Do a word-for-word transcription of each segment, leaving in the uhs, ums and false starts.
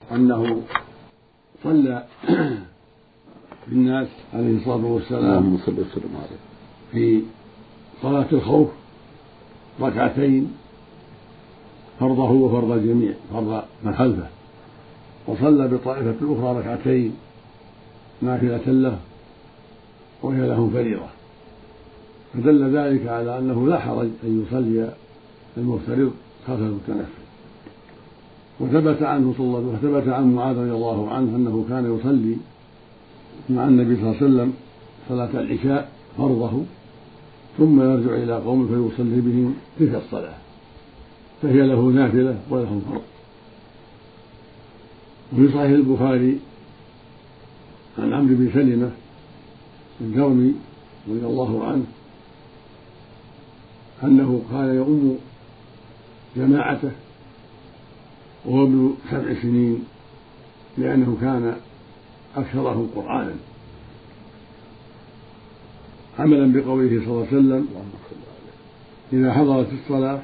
أنه صلى بالناس عليه الصلاة والسلام في صلاة الخوف ركعتين فرضه وفرض الجميع، فرض من خلفه، وصلى بطائفة الأخرى ركعتين نافلة له وهي لهم فريضة، فدل ذلك على أنه لا حرج أن يصلي المفترض خلف المتنفل. وثبت عنه صلى الله عليه وسلم وثبت عن معاذ رضي الله عنه أنه كان يصلي مع النبي صلى الله عليه وسلم صلاة العشاء فرضه ثم يرجع إلى قومه فيصلي بهم تلك الصلاة، فهي له نافلة ولهم فرض. وفي صحيح البخاري عن عمرو بن سلمة الجرمي رضي الله عنه أنه كان يؤم جماعته وهو ابن سبع سنين لأنه كان أكثرهم قرآنا، عملا بقوله صلى الله عليه وسلم: إذا حضرت الصلاة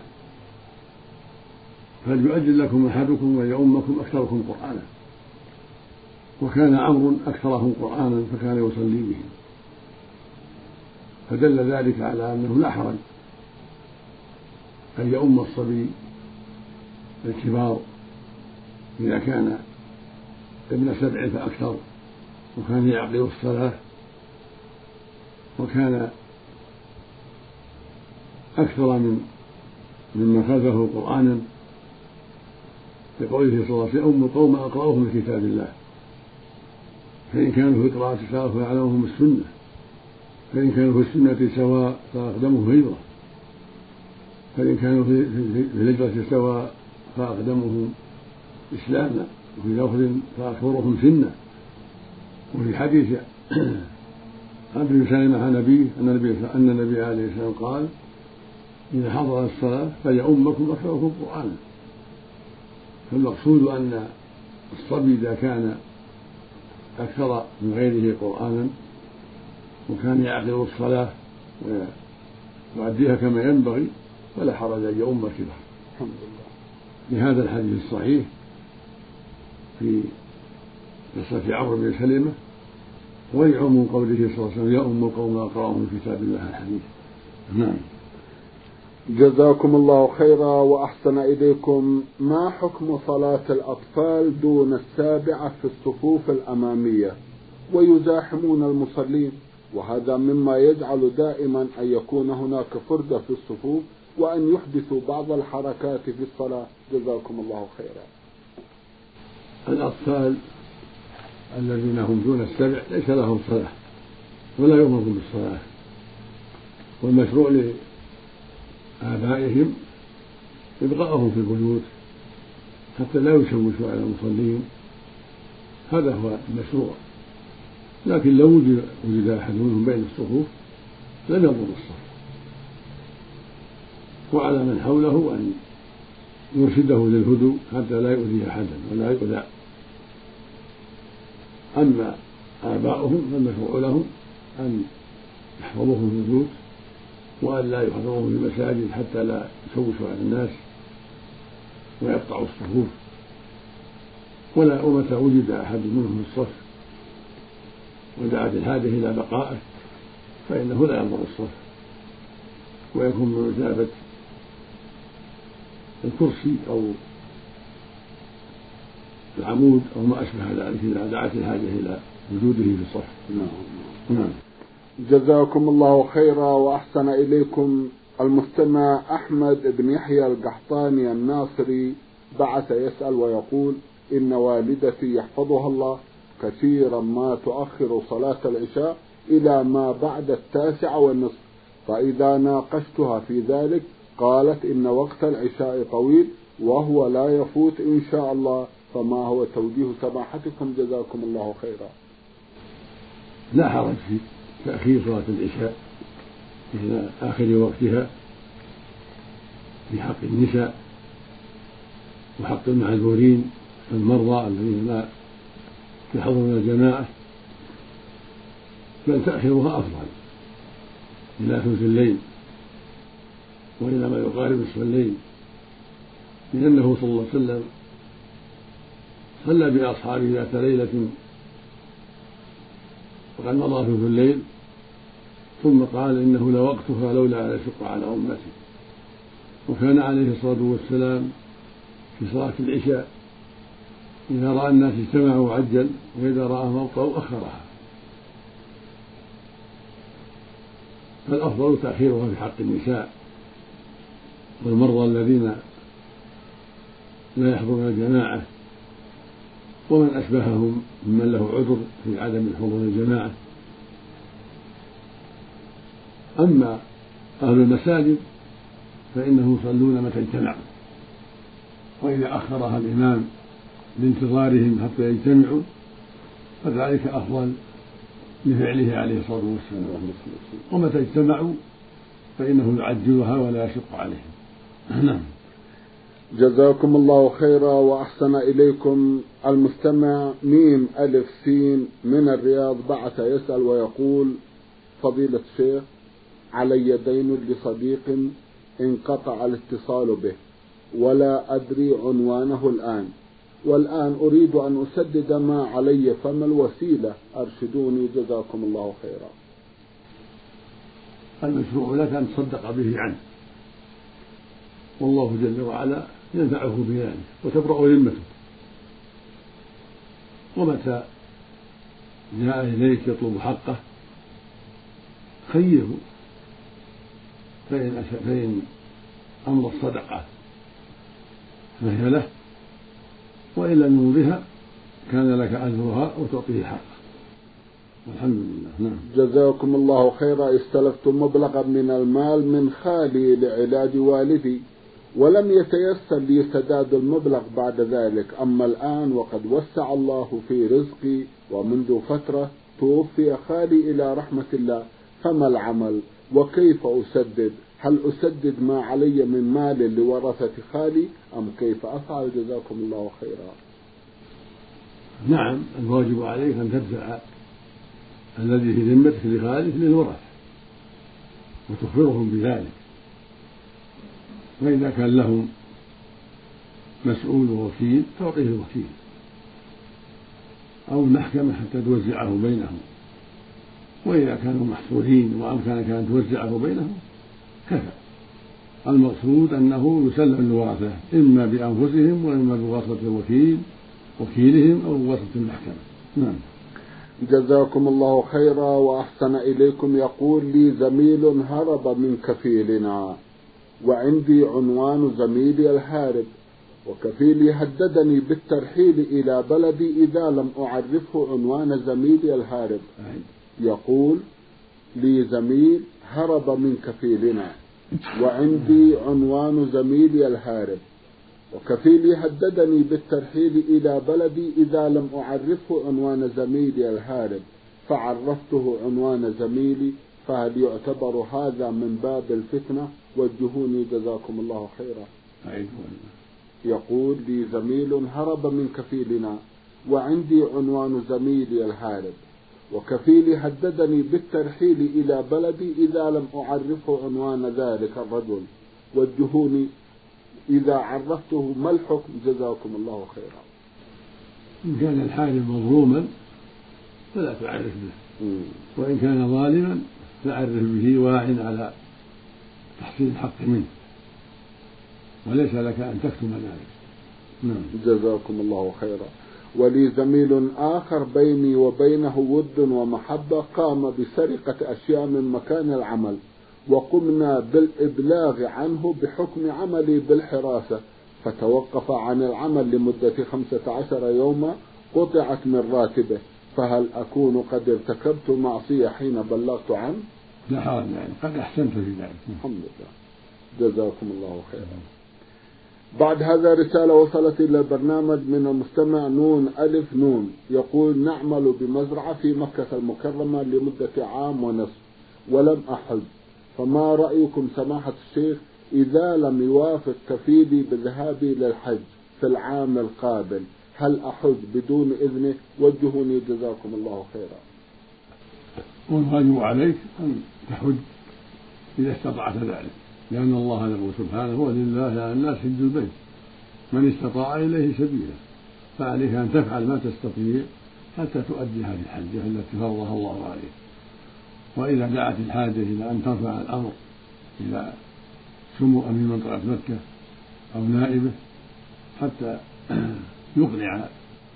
فليؤجل لكم أحدكم وليؤمكم أكثركم قرآنا. وكان عمرو أكثرهم قرآنا فكان يصلي بهم، فدل ذلك على أنه لا حرج أن يؤم الصبي الكبار إذا كان ابن سبع فأكثر وكان يعقل الصلاة وكان أكثر من ممن خلفه قرآنا، بقوله صلى الله عليه وسلم: أم قوم أقرأهم من كتاب الله، فإن كانوا في قراءة سواء فأعلمهم السنة، فإن كانوا في السنة سواء فأقدمهم هجرة، فإن كانوا في الهجرة سواء فأقدمهم إسلاما، وفي لفظ فأكبرهم سنا. وفي حديث عبد بن سلمة عن أبيه أن النبي عليه السلام قال: إذا حضر الصلاة فليؤمكم أكثركم قرآنا. فالمقصود أن الصبي إذا كان أكثر من غيره قرآنا وكان يعقل الصلاة ويؤديها كما ينبغي فلا حرج أن يؤم الكبار. الحمد لله. لهذا الحديث الصحيح في قصة عمرو بن سلمة ولعموم قوله صلى الله عليه وسلم: يا أم القوم أقرأهم من كتاب الله الحديث. نعم. جزاكم الله خيرا وأحسن إليكم. ما حكم صلاة الأطفال دون السابعة في الصفوف الأمامية ويزاحمون المصلين، وهذا مما يجعل دائما أن يكون هناك فردة في الصفوف وأن يحدثوا بعض الحركات في الصلاة؟ جزاكم الله خيرا. الأطفال الذين هم دون السبع ليس لهم صلاة ولا يؤمرون بالصلاة، والمشروع لآبائهم إبقاءهم في البيوت حتى لا يشوشوا على المصلين، هذا هو المشروع. لكن لو وجد, وجد أحد منهم بين الصفوف لم يضر الصف، وعلى من حوله أن يرشده للهدوء حتى لا يؤذي أحدا ولا يؤذى. أما آباؤهم فالمشروع لهم أن يحفظوهم في البيوت وأن لا يحضروهم في المساجد حتى لا يشوشوا على الناس ويقطعوا الصفوف. ولا ومتى وجد أحد منهم في الصف ودعت الحاجة إلى بقائه فإنه لا يضر الصف، ويكون بمثابة الكرسي أو العمود أو ما أشبه ذلك إذا دعت الحاجة إلى وجوده في الصف. نعم. نعم. جزاكم الله خيرا وأحسن إليكم. المستمع أحمد بن يحيى القحطاني الناصري بعث يسأل ويقول: إن والدتي يحفظها الله كثيرا ما تؤخر صلاة العشاء إلى ما بعد التاسعة والنصف، فإذا ناقشتها في ذلك قالت إن وقت العشاء طويل وهو لا يفوت إن شاء الله، فما هو توجيه سماحتكم؟ جزاكم الله خيرا. لا حرج في تأخير صلاة العشاء إلى آخر وقتها في حق النساء وحق المعذورين المرضى الذين لا يحضرون الجماعة، بل تأخيرها أفضل إلى ثلث الليل وإلى ما يقارب نصف الليل، لأنه صلى الله عليه وسلم صلى بأصحابه ذات ليلة وقد مضى ثلث الليل، ثم قال إنه لوقتها لولا أن أشق على أمتي. وكان عليه الصلاة والسلام في صلاة العشاء إذا رأى الناس اجتمعوا عجل، وإذا رآهم أبطأوا أخرها، فالأفضل تأخيرها في حق النساء والمرضى الذين لا يحضرون الجماعة ومن أشبههم ممن له عذر في عدم حضور الجماعة. أما أهل المساجد فإنهم يصلون متى اجتمعوا، وإذا أخرها الإمام لانتظارهم حتى يجتمعوا فذلك أفضل لفعله عليه الصلاة والسلام. ومتى اجتمعوا فإنه يعجلها ولا يشق عليهم. نعم. جزاكم الله خيرا وأحسن إليكم. المستمع ميم ألف سين من الرياض بعث يسأل ويقول: فضيلة الشيخ، علي دين لصديق انقطع الاتصال به ولا أدري عنوانه الآن، والآن أريد أن أسدد ما علي، فما الوسيلة؟ أرشدوني جزاكم الله خيرا. المشروع لك أن تصدق به عنه، والله جل وعلا ينفعه بذلك وتبرأ ذمته. ومتى جاء إليك يطلب حقه خيره، فإن, فإن أمر الصدقة فهي له، وإن لم يمضها كان لك أجرها وتعطيه حقه، والحمد لله. نعم. جزاكم الله خيرا. استلفت مبلغا من المال من خالي لعلاج والدي، ولم يتيسر لي سداد المبلغ بعد ذلك، أما الآن وقد وسع الله في رزقي ومنذ فترة توفي خالي إلى رحمة الله، فما العمل وكيف أسدد؟ هل أسدد ما علي من مال لورثة خالي أم كيف أفعل؟ جزاكم الله خيرا. نعم، الواجب عليك أن تدفع الذي في ذمتك لخالك للورثة وتخبرهم بذلك، وإذا كان لهم مسؤول ووكيل تعطيه الوكيل أو المحكمة حتى توزعه بينهم، وإذا كانوا محصورين وأمكنك أن توزعه بينهم كفى. المقصود أنه يسلم الورثة إما بأنفسهم وإما بواسطة الوكيل وكيلهم أو بواسطة المحكمة. نعم. جزاكم الله خيرا وأحسن إليكم. يقول لي زميل هرب من كفيلنا وعندي عنوان زميلي الهارب، وكفيلي هددني بالترحيل إلى بلدي إذا لم أعرفه عنوان زميلي الهارب. يقول لي زميل هرب من كفيلنا وعندي عنوان زميلي الهارب، وكفيلي هددني بالترحيل إلى بلدي إذا لم أعرفه عنوان زميلي الهارب، فعرفته عنوان زميلي، فهل يعتبر هذا من باب الفتنة؟ وجهوني جزاكم الله خيرا. يقول لي زميل هرب من كفيلنا وعندي عنوان زميلي الهارب، وكفيلي هددني بالترحيل إلى بلدي إذا لم أعرفه عنوان ذلك الرجل، وجهوني إذا عرفته ما الحكم؟ جزاكم الله خيرا. إن كان الحارب مظلوما فلا تعرف به، وإن كان ظالما فعرف به واع على تحصيل الحق منه، وليس لك أن تكتم ذلك. نعم. جزاكم الله خيرا. ولي زميل آخر بيني وبينه ود ومحبة قام بسرقة أشياء من مكان العمل، وقمنا بالإبلاغ عنه بحكم عملي بالحراسة، فتوقف عن العمل لمدة خمسة عشر يوما، قطعت من راتبه، فهل أكون قد ارتكبت معصية حين بلغت عنه؟ لا حرج، يعني قد أحسنت في ذلك. الحمد لله. جزاكم الله خيرا. بعد هذا رسالة وصلت إلى البرنامج من المستمع نون ألف نون، يقول: نعمل بمزرعة في مكة المكرمة لمدة عام ونصف ولم أحج، فما رأيكم سماحة الشيخ إذا لم يوافق كفيلي بذهابي للحج في العام القابل، هل أحج بدون إذنه؟ وجهوني جزاكم الله خيرا. والواجب عليك أن تحج إذا استطعت ذلك، لأن الله يقول سبحانه: ولله على الناس حج البيت من استطاع إليه سبيلا. فعليك أن تفعل ما تستطيع حتى تؤدي هذه الحجة التي فرضها الله عليك. وإذا دعت الحاجة إلى أن ترفع الأمر إلى سمو أمين منطقة مكة أو نائبه حتى يقنع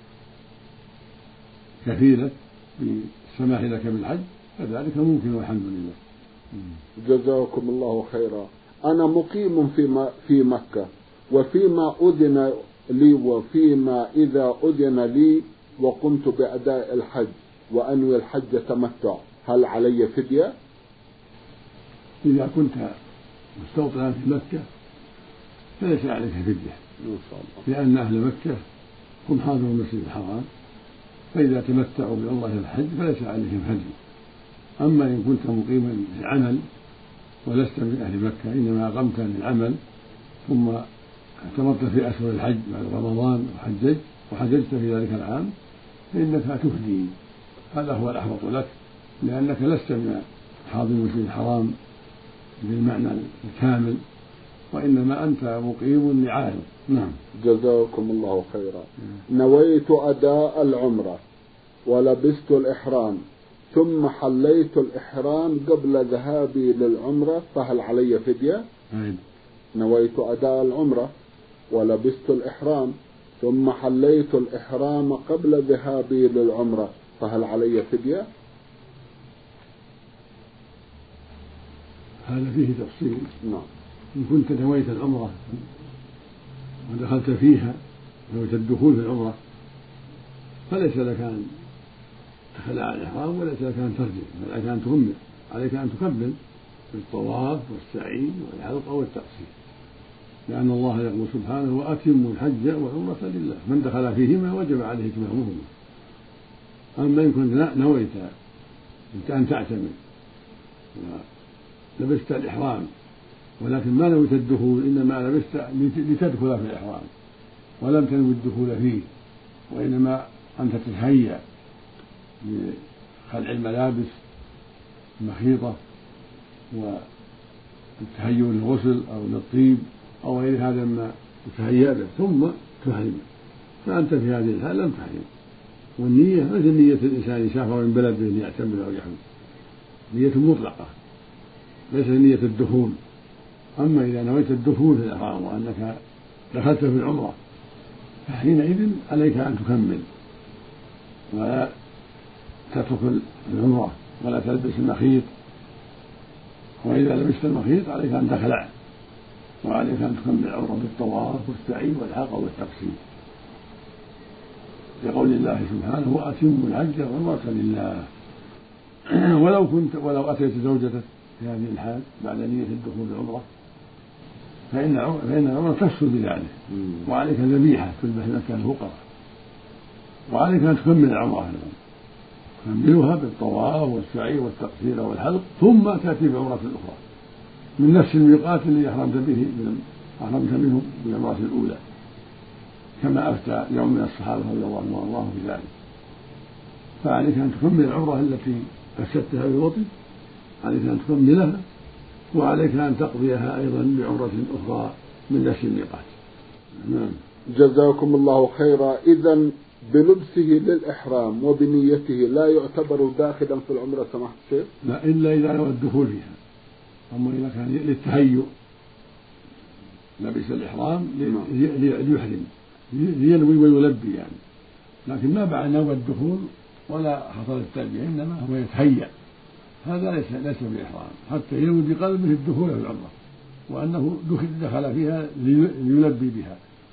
كفيلك بالسماح لك بالحج فذلك ممكن والحمد لله. جزاكم الله خيرا. أنا مقيم في في مكة، وفيما أذن لي وفيما إذا أذن لي وقمت بأداء الحج وأنوي الحج تمتع، هل علي فدية؟ إذا كنت مستوطنا في مكة فليس عليك فدية إن شاء الله، لأن أهل مكة هم حاضر المسجد الحرام، فإذا تمتعوا بعمرة الحج فليس عليهم هدي. أما إن كنت مقيما للعمل ولست من أهل مكة إنما أقمت للعمل ثم اعتمرت في أشهر الحج بعد رمضان وحججت وحججت في ذلك العام فإنك تهدي، هذا هو الأحوط لك، لأنك لست من حاضر المسجد الحرام بالمعنى الكامل، وإنما أنت مقيم لعارض. نعم. جزاكم الله خيرا. نويت أداء العمرة ولبست الإحرام ثم حليت الإحرام قبل ذهابي للعمرة، فهل علي فدية؟ أيضا. نويت أداء العمرة ولبست الإحرام ثم حليت الإحرام قبل ذهابي للعمرة، فهل علي فدية؟ هذا فيه تفصيل. نعم. إن كنت نويت العمرة ودخلت فيها نويت الدخول في العمرة فليس لك أن تخلع الإحرام وليس لك أن ترجع، بل عليك أن تكمل، عليك أن تكمل بالطواف والسعي والحلق والتقصير، لأن الله يقول سبحانه وأتموا الحج والعمرة لله من دخل فيهما وجب عليه إتمامهما. أما إن كنت نويت أن تعتمر ولبست الإحرام ولكن ما نويت الدخول إنما لبست لتدخل في الإحرام ولم تنوي الدخول فيه، وإنما أنت تتهيأ لخلع الملابس المخيطة والتهيؤ للغسل أو للطيب أو غير هذا مما تتهيأ به ثم تحرم، فأنت في هذه الحال لم تحرم. والنية مثل نية الإنسان يسافر من بلده ليعتمر أو يحرم، نية مطلقة ليس نية الدخول. أما إذا نويت الدخول في الإحرام وأنك دخلت في العمرة فحينئذ عليك أن تكمل ولا تترك العمرة ولا تلبس المخيط، وإذا لبست المخيط عليك أن تخلع وعليك أن تكمل العمرة بالطواف والسعي والحلق والتقصير، لقول الله سبحانه وأتموا الحج والعمرة لله. ولو كنت ولو أتيت زوجتك في هذه الحال بعد نية الدخول بالعمرة فإن فإن العمرة تفصل بذلك، وعليك ذبيحة تذبح مكان الفقراء، وعليك أن تكمل العمرة أيضا، تكملها بالطواف والسعي والتقصير والحلق ثم تأتي بعمرة أخرى من نفس الميقات الذي أحرمت به أحرمت منه بالعمرة الأولى، كما أفتى يوم من الصحابة رضي الله عنهم وأرضاهم بذلك. فعليك أن تكمل العمرة التي فسدتها بالوطن، عليك أن تكملها، وعليك أن تقضيها أيضا بعمرة أخرى من نفس الميقات. نعم. جزاكم الله خيرا. إذن بلبسه للإحرام وبنيته لا يعتبر داخلا في العمرة سماحة الشيخ؟ لا، إلا إذا نوى الدخول فيها. أما إذا كان للتهيؤ لبس الإحرام ليحرم لينوي ويلبي يعني، لكن ما بعد نوى الدخول ولا حصل التلبية إنما هو يتهيأ، هذا ليس ليس بإحرام حتى ينوي بقلبه الدخول في العمرة وأنه دخل فيها ليلبي بها.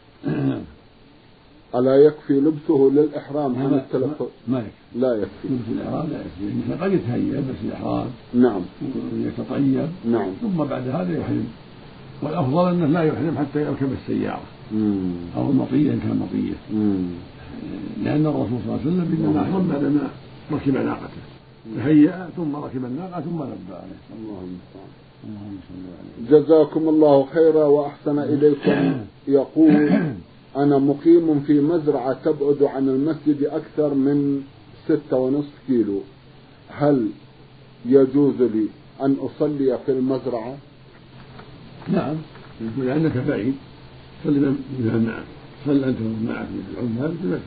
ألا يكفي لبسه للإحرام عن التلفظ؟ ما يكفي. لا يكفي لبس الإحرام لا يكفي، الإنسان قد يتهيأ يلبس الإحرام نعم ويتطيب نعم ثم بعد هذا يحرم، والأفضل أنه لا يحرم حتى يركب السيارة مم. أو المطية إن كان مطية، لأن الرسول صلى الله عليه وسلم إنما أحرم بعدما ركب ناقته، تهيأ ثم ركب الناقة ثم لبى عليه. اللهم صل. جزاكم الله خيرا وأحسن إليكم. يقول أنا مقيم في مزرعة تبعد عن المسجد أكثر من ستة ونصف كيلو، هل يجوز لي أن أصلي في المزرعة؟ نعم، لأنك بعيد صلي بها معك صل أنت معك في العمال بمشروع،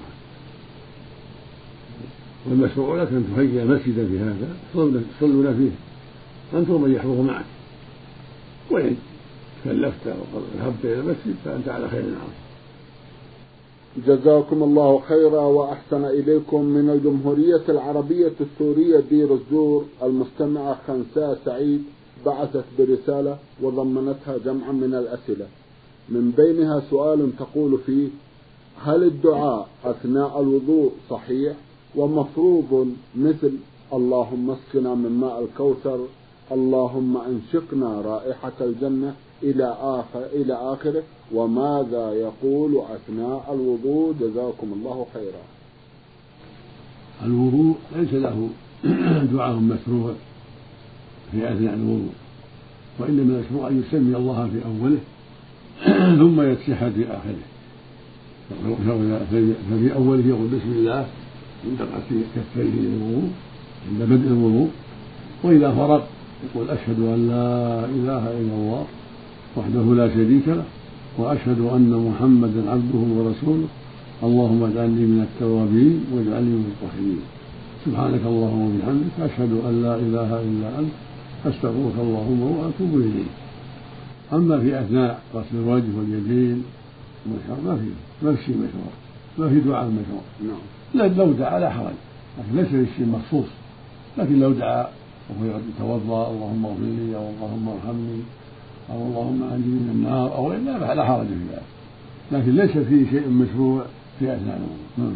والمشروع لك أن تهيئ مسجدا في هذا تصلون فيه أنت ومن يحضر معك، وإن كلفت وذهبت إلى المسجد فأنت على خير عظيم. جزاكم الله خيرا وأحسن إليكم. من الجمهورية العربية السورية دير الزور المستمعة خنساء سعيد بعثت برسالة وضمنتها جمعا من الأسئلة، من بينها سؤال تقول فيه: هل الدعاء أثناء الوضوء صحيح ومفروض مثل اللهم اسقنا من ماء الكوثر، اللهم انشقنا رائحة الجنة إلى آخر إلى آخره، وماذا يقول أثناء الوضوء؟ جزاكم الله خيرا. الوضوء ليس له دعاء مشروع في أثناء الوضوء، وإنما المشروع أن يسمي الله في أوله ثم يتشهد في آخره، ففي أوله يقول بسم الله عند غسل كفيه للوضوء عند بدء الوضوء، وإذا فرغ يقول أشهد أن لا إله إلا الله وحده لا شريك له وأشهد أن محمدا عبده ورسوله اللهم اجعلني من التوابين واجعلني من المطهرين سبحانك اللهم وبحمدك أشهد أن لا إله إلا أنت أستغفرك اللهم وأتوب إليك. أما في أثناء غسل الوجه واليدين ما في ما في شيء مشروع، ما في دعاء مشروع. نعم. لو دعا لا حرج، لكن ليس للشيء مخصوص، لكن لو دعا وهو يتوضأ اللهم اغفر لي أو اللهم ارحمني أو اللهم أنجني من النار أو إلا لا حرج في ذلك، لكن ليس فيه شيء مشروع في أثناء الوضوء.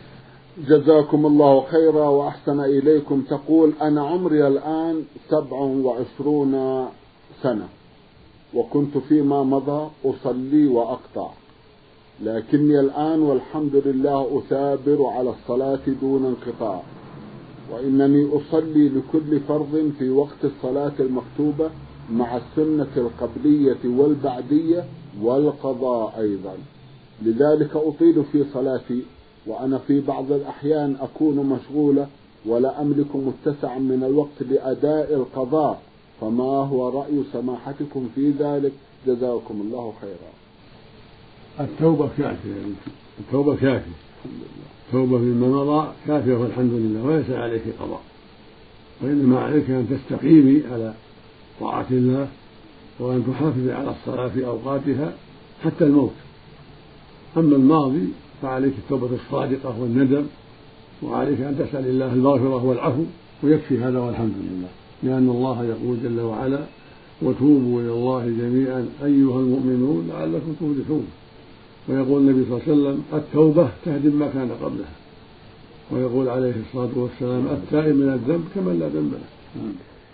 جزاكم الله خيرا وأحسن إليكم. تقول: أنا عمري الآن سبع وعشرون سنة، وكنت فيما مضى أصلي وأقطع، لكني الآن والحمد لله أثابر على الصلاة دون انقطاع، وإنني أصلي لكل فرض في وقت الصلاة المكتوبة مع السنة القبلية والبعدية والقضاء أيضا، لذلك أطيل في صلاتي، وأنا في بعض الأحيان أكون مشغولة ولا أملك متسعا من الوقت لأداء القضاء، فما هو رأي سماحتكم في ذلك؟ جزاكم الله خيرا. التوبة كافية، التوبة كافية، التوبة مما مضى كافية والحمد لله، وليس عليك قضاء، وإنما عليك أن تستقيمي على طاعة الله وأن تحافظي على الصلاة في أوقاتها حتى الموت. أما الماضي فعليك التوبة الصادقة والندم، وعليك أن تسأل الله المغفرة والعفو، ويكفي هذا والحمد لله، لأن الله يقول جل وعلا: وتوبوا إلى الله جميعا أيها المؤمنون لعلكم تفلحون. ويقول النبي صلى الله عليه وسلم: التوبة تهدم ما كان قبلها. ويقول عليه الصلاة والسلام: التائب من الذنب كمن لا ذنب له.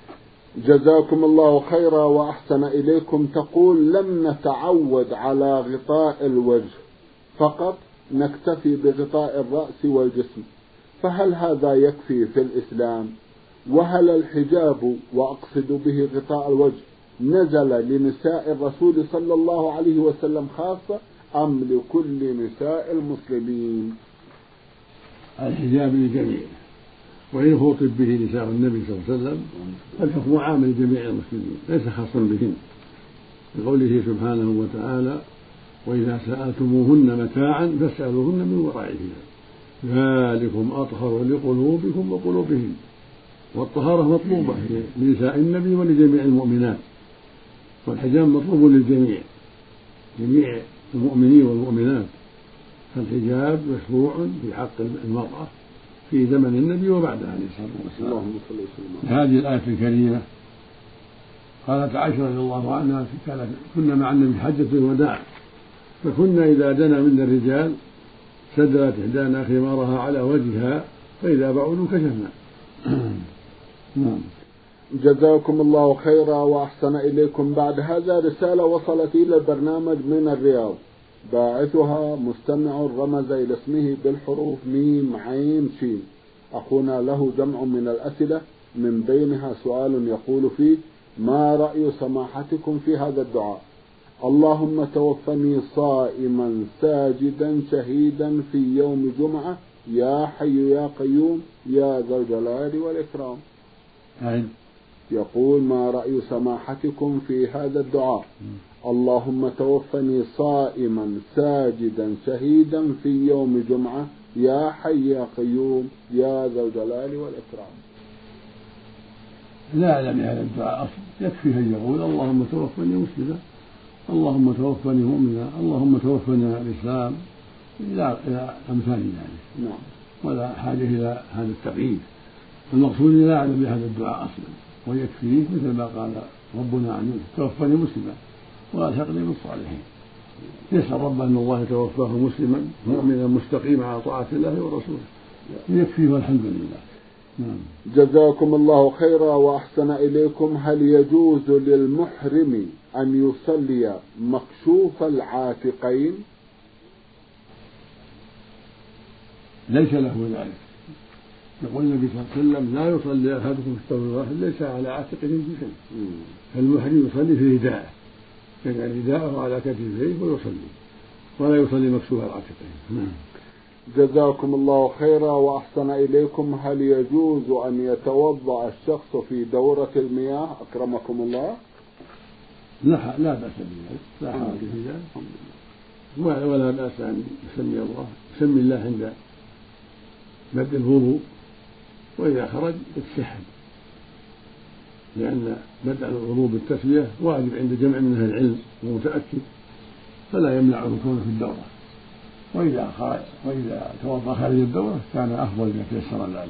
جزاكم الله خيرا وأحسن إليكم. تقول: لم نتعود على غطاء الوجه فقط، نكتفي بغطاء الرأس والجسم، فهل هذا يكفي في الإسلام؟ وهل الحجاب، وأقصد به غطاء الوجه، نزل لنساء الرسول صلى الله عليه وسلم خاصة أم لكل نساء المسلمين؟ الحجاب للجميع، وإن خاطب به نساء النبي صلى الله عليه وسلم فالحكم عام لجميع المسلمين ليس خاصا بهن، بقوله سبحانه وتعالى: وإذا سألتموهن متاعا فاسألوهن من وراء الحجاب ذلكم أطهر لقلوبكم وقلوبهن. والطهارة مطلوبة لنساء النبي ولجميع المؤمنات، والحجاب مطلوب للجميع، جميع المؤمنين والمؤمنات، فالحجاب مشروع في حق المرأة في زمن النبي وبعده عليه الصلاة والسلام. هذه الآية الكريمة قالت عائشة رضي الله عنها: كنا مع النبي حجة الوداع، فكنا إذا دنا منا الرجال سدلت إحدانا خمارها على وجهها فإذا بعدوا كشفنا. جزاكم الله خيرا وأحسن إليكم. بعد هذا رسالة وصلت إلى البرنامج من الرياض، باعثها مستمع رمز إلى اسمه بالحروف ميم عين شين. أخونا له جمع من الأسئلة، من بينها سؤال يقول فيه: ما رأي سماحتكم في هذا الدعاء؟ اللهم توفني صائما ساجدا شهيدا في يوم جمعة يا حي يا قيوم يا ذا الجلال والإكرام. أين؟ يقول: ما رأي سماحتكم في هذا الدعاء؟ اللهم توفني صائما ساجدا شهيدا في يوم جمعة يا حي يا قيوم يا ذا الجلال والإكرام. لا أعلم هذا الدعاء أصل، يكفيه أن يقول اللهم توفني مسلما، اللهم توفني مؤمنا، اللهم توفني على الإسلام، إلى إلى أمثال ذلك. نعم. ولا حاجة إلى هذا التقييد. المقصود لا أعلم بهذا الدعاء أصلا، ويكفيه مثل ما قال ربنا عنه توفني مسلما وألحقني بالصالحين. يسأل ربه أن الله يتوفاه مسلما مؤمنا مستقيما على طاعة الله ورسوله، يكفيه والحمد لله. نعم. جزاكم الله خيرا وأحسن إليكم. هل يجوز للمحرم أن يصلي مكشوف العاتقين؟ ليس له ذلك. يقول النبي صلى الله عليه وسلم لا يصلي أحدكم في الثوب الواحد ليس على عاتقه شيء، فالمحرم يصلي في رداءه، يعني رداءه على كتفيه ويصلي، ولا يصلي مكشوف العاتقين. نعم. جزاكم الله خيرا وأحسن إليكم. هل يجوز أن يتوضأ الشخص في دورة المياه أكرمكم الله؟ لا لا بأس بذلك، لا حرج في ذلك، ولا بأس أن يسمي الله يسمي الله عند بدء الوضوء، وإذا خرج يتشهد، لأن بدء الوضوء بالتسمية واجب عند جمع من أهل العلم ومتأكد، فلا يمنعه كونه في الدورة، وإذا خرج وإذا توضأ خارج الدورة كان أفضل إذا تيسر ذلك.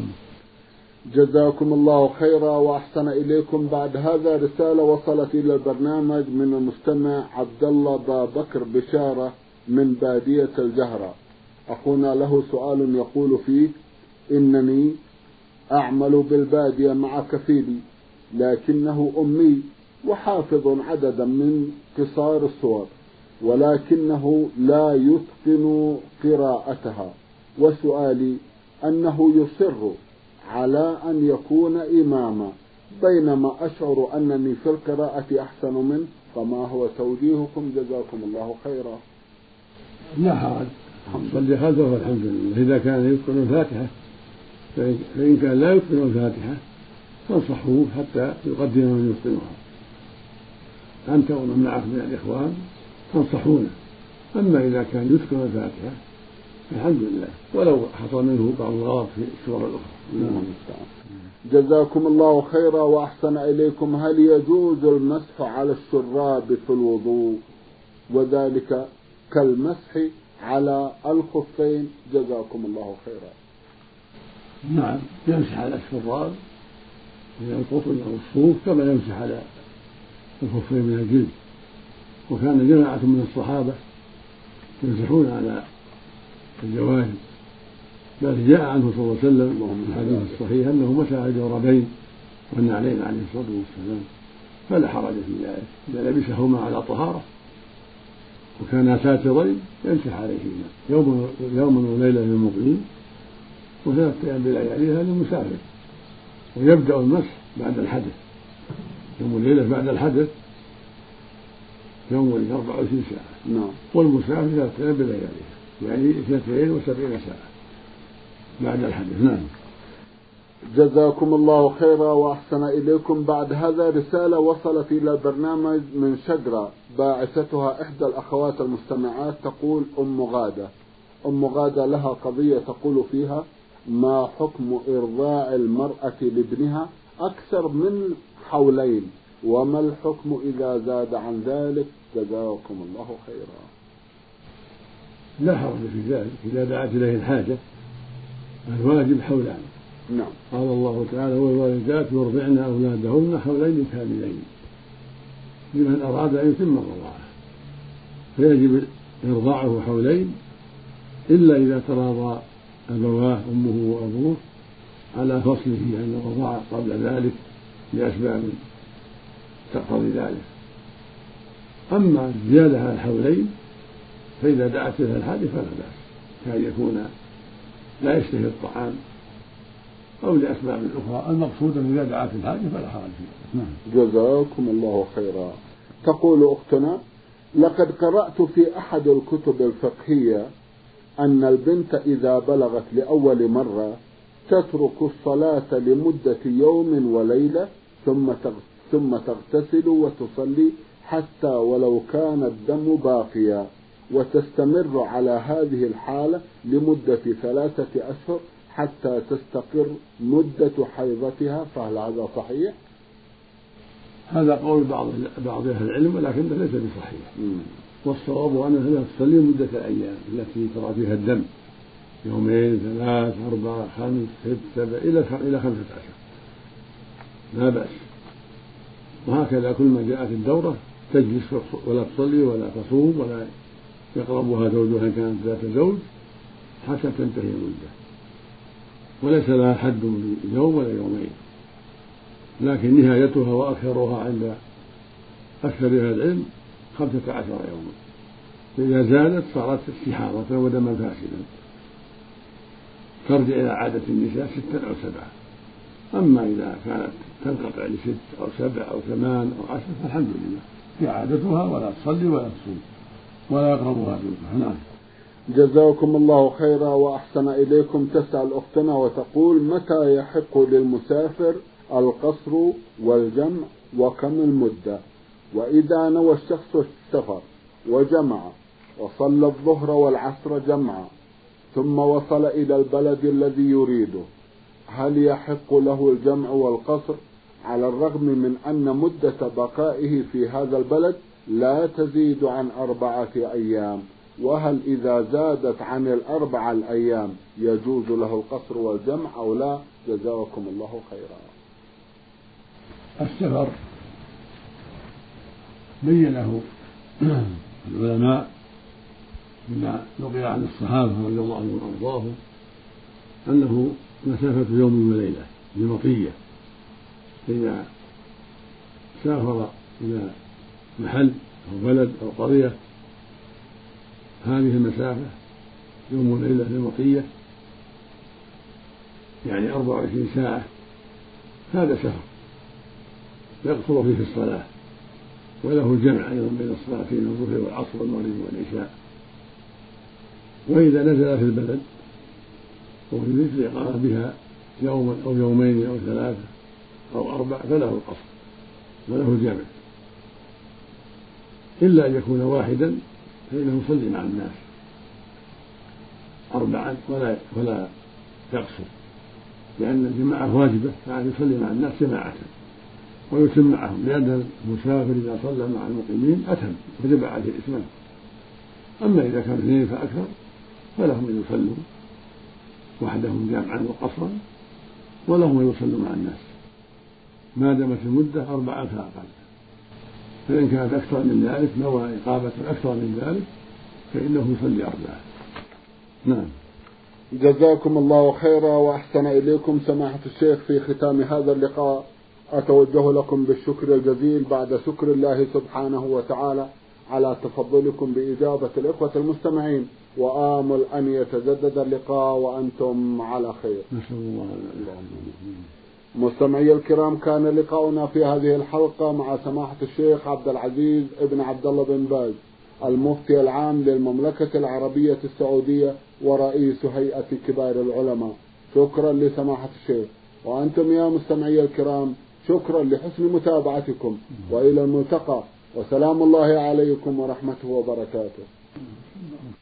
جزاكم الله خيرا وأحسن إليكم. بعد هذا رسالة وصلت إلى البرنامج من المستمع عبد الله بكر بشارة من بادية الجهرة. أخونا له سؤال يقول فيه: إنني أعمل بالبادية مع كفيلي، لكنه أمي وحافظ عددا من قصار السور، ولكنه لا يتقن قراءتها، وسؤالي أنه يصر على أن يكون إماما، بينما أشعر أنني في القراءة أحسن منه، فما هو توجيهكم؟ جزاكم الله خيرا. لا حرج، صلي خلفه والحمد لله. إذا كان يتقن الفاتحة، فإن كان لا يتقن الفاتحة فانصحوه حتى يقدم من يتقنها، أنت ومن معك من الإخوان تنصحونه. أما إذا كان يتقن الفاتحة الحمد لله، ولو حصل منه بعض الغلط في السور الأخرى. جزاكم الله خيرا وأحسن إليكم. هل يجوز المسح على الشراب في الوضوء، وذلك كالمسح على الخفين؟ جزاكم الله خيرا. نعم، يمسح على الشراب من القطن أو الصوف كما يمسح على الخفين من الجلد، وكان جماعة من الصحابة يمسحون على الجوارب، بل جاء عنه صلى الله عليه وسلم في الحديث الصحيح أنه مسح على الجوربين والنعلين عليه الصلاة والسلام، فلا حرج في ذلك إذا لبسهما على طهارة وكانا ساترين يمسح عليهما يوم يوما وليلة للمقيم وثلاثة أيام بلياليها للمسافر، ويبدأ المسح بعد الحدث، يوم الليلة بعد الحدث يوم أربع وعشرين ساعة. نعم. والمسافر ثلاثة أيام بلياليها، يعني اثنتين وسبعين ساعة بعد الحدث. نعم. جزاكم الله خيرا وأحسن إليكم. بعد هذا رسالة وصلت إلى البرنامج من شجرة، باعثتها إحدى الأخوات المستمعات، تقول: أم غادة أم غادة لها قضية تقول فيها: ما حكم إرضاع المرأة لابنها أكثر من حولين، وما الحكم إذا زاد عن ذلك؟ جزاكم الله خيرا. لا حرج في ذلك إذا دعت إليه الحاجة، الواجب حولان. نعم. قال الله تعالى: والوالدات يرضعن أولادهن حولين كاملين لمن أراد أن يتم الرضاعة، فيجب إرضاعه حولين إلا إذا تراضى أبواه أمه وأبوه على فصله عن الرضاعة قبل ذلك لأسباب تقتضي ذلك. أما الزيادة على الحولين فإذا دعت إلى الحاجة فلا بأس، كان يكون لا يشتهي الطعام أو لأسباب أخرى، المقصود أن إذا دعت الحاجة فلا حرج فيه. جزاكم الله خيرا. تقول أختنا: لقد قرأت في أحد الكتب الفقهية أن البنت إذا بلغت لأول مرة تترك الصلاة لمدة يوم وليلة ثم ثم تغتسل وتصلي حتى ولو كان الدم باقيا، وتستمر على هذه الحالة لمدة ثلاثة أشهر حتى تستقر مدة حيضتها، فهل هذا صحيح؟ هذا قول بعض بعض أهل العلم ولكنه ليس بصحيح. والصواب أنها تصلي مدة الأيام التي ترى فيها الدم، يومين ثلاث أربعة خمس ست سبع إلى إلى خمسة عشر لا بأس. وهكذا كل ما جاءت الدورة تجلس ولا تصلي ولا تصوم ولا يقربها زوجها إن كانت ذات زوج حتى تنتهي المدة، وليس لها حد يوم ولا يومين، لكن نهايتها وأكثرها عند أكثر أهل العلم خمسة عشر يوما. إذا زادت صارت استحاضة ودما فاسدا ترجع إلى عادة النساء ستا أو سبعة. أما إذا كانت تنقطع لست أو سبع أو ثمان أو عشر فالحمد لله هي عادتها، ولا تصلي ولا تصوم ولا يقربها زوجها. نعم. جزاكم الله خيرا وأحسن إليكم. تسأل أختنا وتقول: متى يحق للمسافر القصر والجمع وكم المدة؟ وإذا نوى الشخص السفر وجمع وصلى الظهر والعصر جمعا ثم وصل إلى البلد الذي يريده، هل يحق له الجمع والقصر على الرغم من أن مدة بقائه في هذا البلد لا تزيد عن أربعة أيام؟ وهل إذا زادت عن الأربعة الأيام يجوز له القصر والجمع أو لا؟ جزاكم الله خيرا. السفر بينه العلماء بما نقل عن الصحابة رضي الله عنهم وأرضاهم أنه مسافة يوم وليلة بمطية. إذا سافر إلى محل أو بلد أو قرية هذه المسافة يوم وليلة بمطية يعني أربع وعشرين ساعة، هذا سفر يقصر فيه الصلاة، وله الجمع أيضا بين الصلاتين الظهر والعصر والمغرب والعشاء. وإذا نزل في البلد ويريد الإقامة بها يوما أو يومين أو ثلاثة أو أربعة فله القصر وله الجمع، إلا أن يكون واحدا فإنه يصلي مع الناس أربعا ولا ولا يقصر، لأن الجماعة واجبة، يعني يصلي مع الناس جماعة ويتم معهم، لأن المسافر إذا صلى مع المقيمين أتم وجب عليه الإتمام. أما إذا كان اثنين فأكثر فلهم أن يصلوا وحدهم جامعا وقصرا، ولهم أن يصلوا مع الناس ما دامت المدة أربعة فأقل. فإن كانت أكثر من ذلك نوى إقامة أكثر من ذلك فإنه يصلي أربعة. نعم. جزاكم الله خيرا وأحسن إليكم. سماحة الشيخ، في ختام هذا اللقاء أتوجه لكم بالشكر الجزيل بعد شكر الله سبحانه وتعالى على تفضلكم بإجابة الإخوة المستمعين، وآمل أن يتجدد اللقاء وأنتم على خير. نسأل الله. مستمعي الكرام، كان لقاؤنا في هذه الحلقة مع سماحة الشيخ عبد العزيز ابن عبد الله بن باز، المفتي العام للمملكة العربية السعودية ورئيس هيئة كبار العلماء. شكرا لسماحة الشيخ، وأنتم يا مستمعي الكرام شكرا لحسن متابعتكم، وإلى الملتقى، وسلام الله عليكم ورحمته وبركاته.